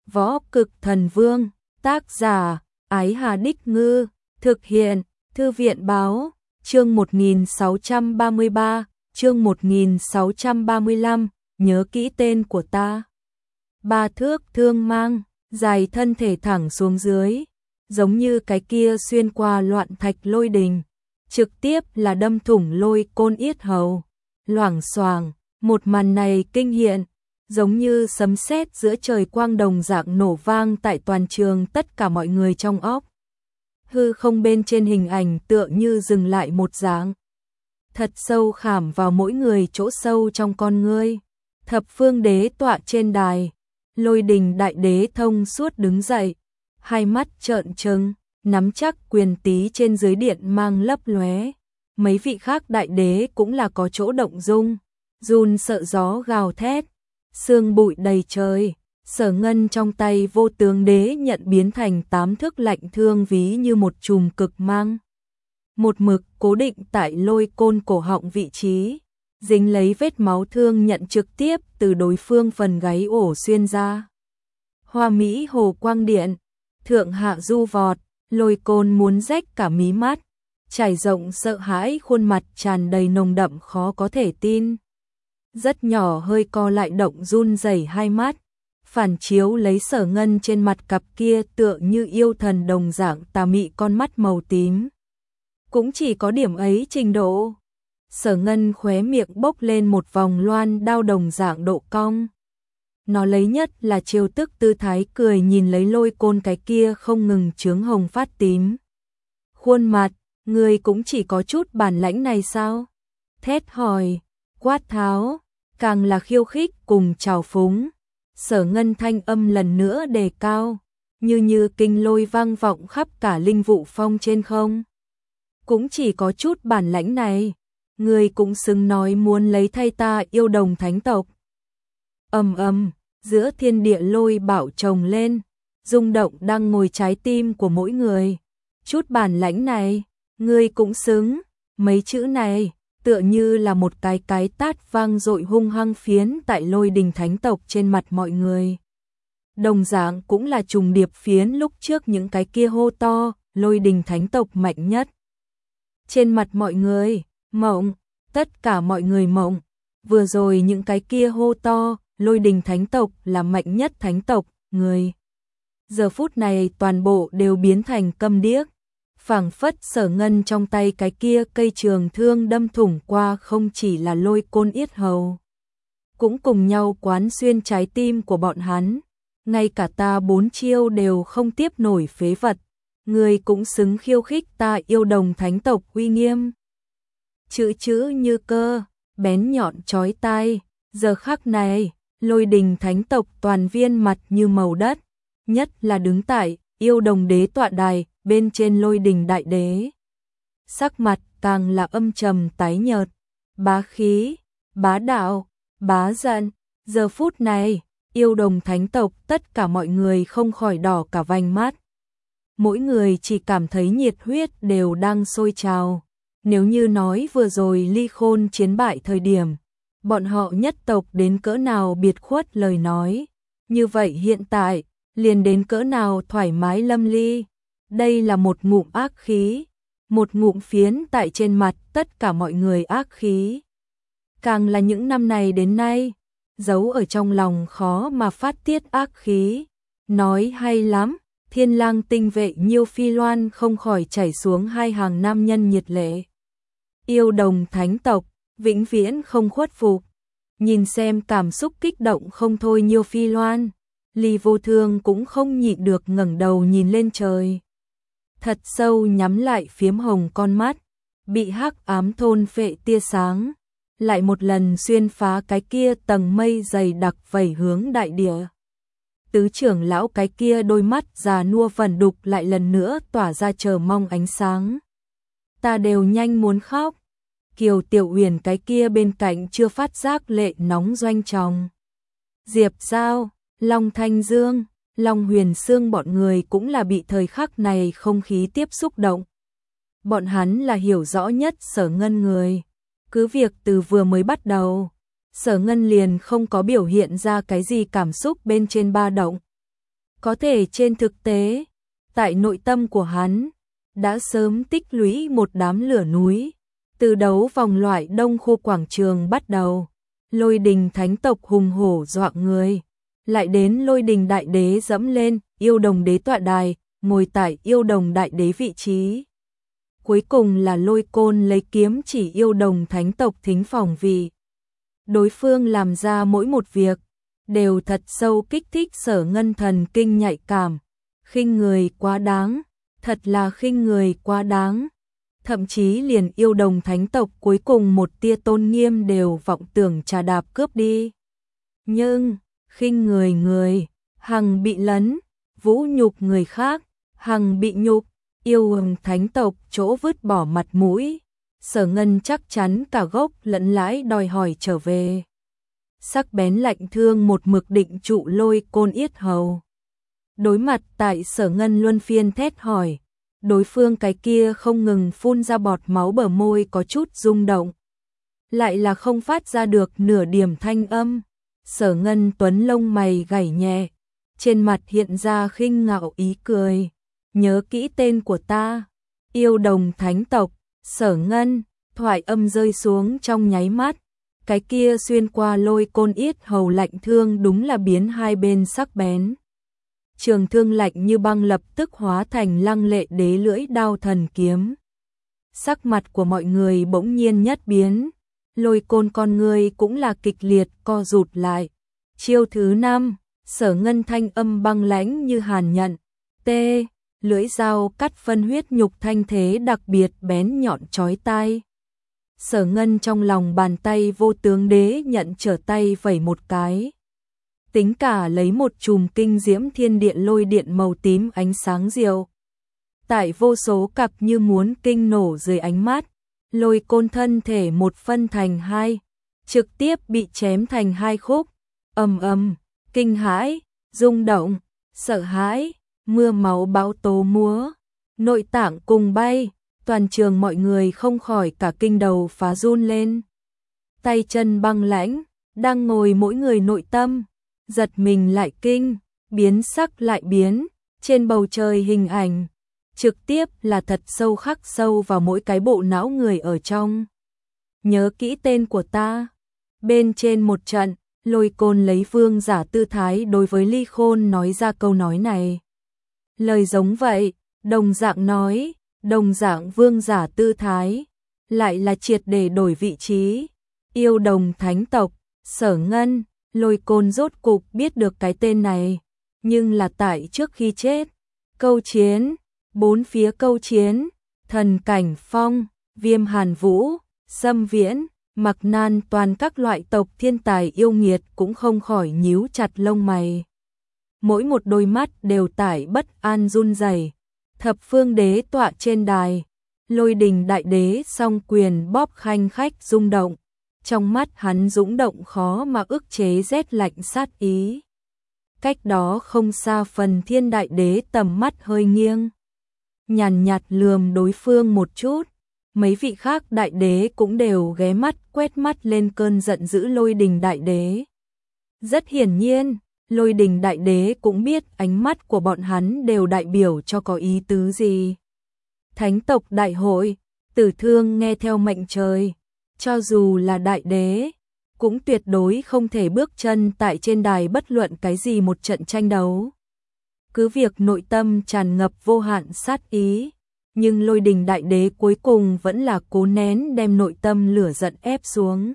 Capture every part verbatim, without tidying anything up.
Võ Cực Thần Vương, tác giả, Ái Hà Đích Ngư, thực hiện, Thư viện Báo, chương một nghìn sáu trăm ba mươi ba, chương một nghìn sáu trăm ba mươi lăm, nhớ kỹ tên của ta. Ba thước thương mang, dài thân thể thẳng xuống dưới, giống như cái kia xuyên qua loạn thạch lôi đình, trực tiếp là đâm thủng lôi côn yết hầu. Loảng xoảng, một màn này kinh hiện, giống như sấm sét giữa trời quang đồng dạng nổ vang tại toàn trường tất cả mọi người trong óc. Hư không bên trên hình ảnh tựa như dừng lại một dáng, thật sâu khảm vào mỗi người chỗ sâu trong con ngươi. Thập phương đế tọa trên đài, Lôi Đình đại đế thông suốt đứng dậy, hai mắt trợn trừng, nắm chắc quyền tí trên dưới điện mang lấp lóe. Mấy vị khác đại đế cũng là có chỗ động dung, run sợ gió gào thét, sương bụi đầy trời. Sở Ngân trong tay vô tướng đế nhận biến thành tám thước lạnh thương ví như một chùm cực mang, một mực cố định tại lôi côn cổ họng vị trí, dính lấy vết máu thương nhận trực tiếp từ đối phương phần gáy ổ xuyên ra. Hoa Mỹ hồ quang điện, thượng hạ du vọt, lôi côn muốn rách cả mí mắt, trải rộng sợ hãi khuôn mặt tràn đầy nồng đậm khó có thể tin. Rất nhỏ hơi co lại động run rẩy hai mắt, phản chiếu lấy Sở Ngân trên mặt cặp kia tựa như yêu thần đồng dạng tà mị con mắt màu tím. Cũng chỉ có điểm ấy trình độ. Sở Ngân khóe miệng bốc lên một vòng loan đao đồng dạng độ cong. Nó lấy nhất là chiêu tức tư thái cười nhìn lấy lôi côn cái kia không ngừng chướng hồng phát tím. Khuôn mặt, người cũng chỉ có chút bản lãnh này sao? Thét hỏi, quát tháo, càng là khiêu khích cùng trào phúng. Sở Ngân thanh âm lần nữa đề cao, như như kinh lôi vang vọng khắp cả linh vụ phong trên không. Cũng chỉ có chút bản lãnh này, người cũng xứng nói muốn lấy thay ta yêu đồng thánh tộc. Ầm ầm, giữa thiên địa lôi bạo chồng lên, rung động đang ngồi trái tim của mỗi người. Chút bản lãnh này, người cũng xứng, mấy chữ này tựa như là một cái cái tát vang dội hung hăng phiến tại Lôi Đình thánh tộc trên mặt mọi người. Đồng dạng cũng là trùng điệp phiến lúc trước những cái kia hô to, Lôi Đình thánh tộc mạnh nhất. Trên mặt mọi người, mộng, tất cả mọi người mộng, vừa rồi những cái kia hô to, Lôi Đình thánh tộc là mạnh nhất thánh tộc, người. Giờ phút này toàn bộ đều biến thành câm điếc. Phảng phất Sở Ngân trong tay cái kia cây trường thương đâm thủng qua không chỉ là lôi côn yết hầu, cũng cùng nhau quán xuyên trái tim của bọn hắn. Ngay cả ta bốn chiêu đều không tiếp nổi phế vật, người cũng xứng khiêu khích ta yêu đồng thánh tộc uy nghiêm. Chữ chữ như cơ, bén nhọn chói tai, giờ khắc này, Lôi Đình thánh tộc toàn viên mặt như màu đất, nhất là đứng tại yêu đồng đế tọa đài bên trên Lôi Đình đại đế. Sắc mặt càng là âm trầm tái nhợt, bá khí, bá đạo, bá giận. Giờ phút này, yêu đồng thánh tộc tất cả mọi người không khỏi đỏ cả vành mắt. Mỗi người chỉ cảm thấy nhiệt huyết đều đang sôi trào. Nếu như nói vừa rồi Ly Khôn chiến bại thời điểm, bọn họ nhất tộc đến cỡ nào biệt khuất lời nói, như vậy hiện tại, liền đến cỡ nào thoải mái lâm ly. Đây là một ngụm ác khí, một ngụm phiến tại trên mặt tất cả mọi người ác khí. Càng là những năm này đến nay, giấu ở trong lòng khó mà phát tiết ác khí. Nói hay lắm, Thiên Lang tinh vệ Nhiêu Phi Loan không khỏi chảy xuống hai hàng nam nhân nhiệt lệ. Yêu đồng thánh tộc, vĩnh viễn không khuất phục. Nhìn xem cảm xúc kích động không thôi Nhiêu Phi Loan, Ly Vô Thương cũng không nhịn được ngẩng đầu nhìn lên trời. Thật sâu nhắm lại phiếm hồng con mắt, bị hắc ám thôn phệ tia sáng, lại một lần xuyên phá cái kia tầng mây dày đặc vẩy hướng đại địa. Tứ trưởng lão cái kia đôi mắt già nua vẩn đục lại lần nữa tỏa ra chờ mong ánh sáng. Ta đều nhanh muốn khóc. Kiều Tiểu Uyển cái kia bên cạnh chưa phát giác lệ nóng doanh tròng. Diệp Giao, Long Thanh Dương, Long Huyền Sương bọn người cũng là bị thời khắc này không khí tiếp xúc động. Bọn hắn là hiểu rõ nhất Sở Ngân người. Cứ việc từ vừa mới bắt đầu, Sở Ngân liền không có biểu hiện ra cái gì cảm xúc bên trên ba động. Có thể trên thực tế, tại nội tâm của hắn, đã sớm tích lũy một đám lửa núi, từ đấu vòng loại Đông khu quảng trường bắt đầu, Lôi Đình thánh tộc hùng hổ dọa người, lại đến Lôi Đình đại đế dẫm lên Yêu Đồng đế tọa đài, ngồi tại Yêu Đồng đại đế vị trí. Cuối cùng là Lôi Côn lấy kiếm chỉ Yêu Đồng thánh tộc thính phòng vì đối phương làm ra mỗi một việc đều thật sâu kích thích Sở Ngân thần kinh nhạy cảm, khinh người quá đáng, thật là khinh người quá đáng. Thậm chí liền Yêu Đồng thánh tộc cuối cùng một tia tôn nghiêm đều vọng tưởng trà đạp cướp đi. Nhưng, khinh người người, hằng bị lấn, vũ nhục người khác, hằng bị nhục, Yêu Đồng thánh tộc chỗ vứt bỏ mặt mũi. Sở Ngân chắc chắn cả gốc lẫn lãi đòi hỏi trở về. Sắc bén lạnh thương một mực định trụ Lôi Côn yết hầu. Đối mặt tại Sở Ngân luân phiên thét hỏi, đối phương cái kia không ngừng phun ra bọt máu, bờ môi có chút rung động, lại là không phát ra được nửa điểm thanh âm. Sở Ngân tuấn lông mày gảy nhẹ, trên mặt hiện ra khinh ngạo ý cười. Nhớ kỹ tên của ta, Yêu Đồng thánh tộc. Sở Ngân, thoại âm rơi xuống trong nháy mắt, cái kia xuyên qua Lôi Côn yết hầu lạnh thương đúng là biến hai bên sắc bén. Trường thương lạnh như băng lập tức hóa thành lăng lệ đế lưỡi đao thần kiếm. Sắc mặt của mọi người bỗng nhiên nhất biến, Lôi Côn con người cũng là kịch liệt co rụt lại. Chiêu thứ năm, Sở Ngân thanh âm băng lãnh như hàn nhận, tê, lưỡi dao cắt phân huyết nhục thanh thế đặc biệt bén nhọn chói tai. Sở Ngân trong lòng bàn tay vô tướng đế nhận trở tay vẩy một cái. Tính cả lấy một chùm kinh diễm thiên điện lôi điện màu tím ánh sáng diệu. Tại vô số cặp như muốn kinh nổ dưới ánh mắt, Lôi Côn thân thể một phân thành hai, trực tiếp bị chém thành hai khúc. Ầm ầm, kinh hãi, rung động, sợ hãi, mưa máu bão tố múa, nội tạng cùng bay, toàn trường mọi người không khỏi cả kinh đầu phá run lên. Tay chân băng lãnh, đang ngồi mỗi người nội tâm, giật mình lại kinh, biến sắc lại biến, trên bầu trời hình ảnh, trực tiếp là thật sâu khắc sâu vào mỗi cái bộ não người ở trong. Nhớ kỹ tên của ta. Bên trên một trận, Lôi Côn lấy vương giả tư thái đối với Ly Khôn nói ra câu nói này. Lời giống vậy, đồng dạng nói, đồng dạng vương giả tư thái, lại là triệt để đổi vị trí. Yêu Đồng thánh tộc, Sở Ngân, Lôi Côn rốt cục biết được cái tên này, nhưng là tại trước khi chết. Câu chiến, bốn phía câu chiến, Thần Cảnh Phong, Viêm Hàn Vũ, Sâm Viễn, Mặc Nan, toàn các loại tộc thiên tài yêu nghiệt cũng không khỏi nhíu chặt lông mày. Mỗi một đôi mắt đều tải bất an run rẩy. Thập phương đế tọa trên đài, Lôi Đình đại đế song quyền bóp khanh khách rung động, trong mắt hắn dũng động khó mà ức chế rét lạnh sát ý. Cách đó không xa Phần Thiên đại đế tầm mắt hơi nghiêng, nhàn nhạt lườm đối phương một chút. Mấy vị khác đại đế cũng đều ghé mắt quét mắt lên cơn giận dữ Lôi Đình đại đế. Rất hiển nhiên, Lôi Đình đại đế cũng biết ánh mắt của bọn hắn đều đại biểu cho có ý tứ gì. Thánh tộc đại hội, Tử Thương nghe theo mệnh trời, cho dù là đại đế, cũng tuyệt đối không thể bước chân tại trên đài bất luận cái gì một trận tranh đấu. Cứ việc nội tâm tràn ngập vô hạn sát ý, nhưng Lôi Đình đại đế cuối cùng vẫn là cố nén đem nội tâm lửa giận ép xuống.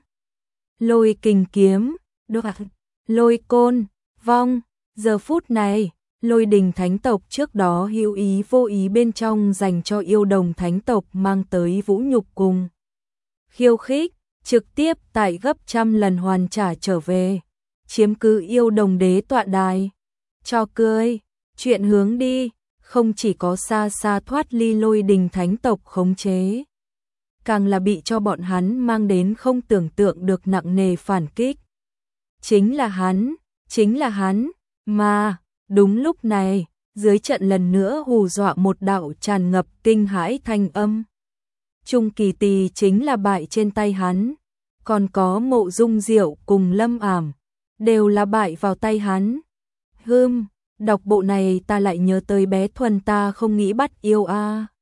Lôi kình kiếm, đoạt, Lôi Côn, vong. Giờ phút này, Lôi Đình thánh tộc trước đó hữu ý vô ý bên trong dành cho Yêu Đồng thánh tộc mang tới vũ nhục cùng khiêu khích, trực tiếp tại gấp trăm lần hoàn trả trở về, chiếm cứ Yêu Đồng đế tọa đài. Cho cười, chuyện hướng đi, không chỉ có xa xa thoát ly Lôi Đình thánh tộc khống chế, càng là bị cho bọn hắn mang đến không tưởng tượng được nặng nề phản kích. Chính là hắn, chính là hắn, mà, đúng lúc này, dưới trận lần nữa hù dọa một đạo tràn ngập kinh hãi thanh âm. Trung Kỳ Tỳ chính là bại trên tay hắn, còn có Mộ Dung Diệu cùng Lâm Ảm, đều là bại vào tay hắn. Hừm, Đọc bộ này ta lại nhớ tới bé Thuần, ta không nghĩ bắt yêu a.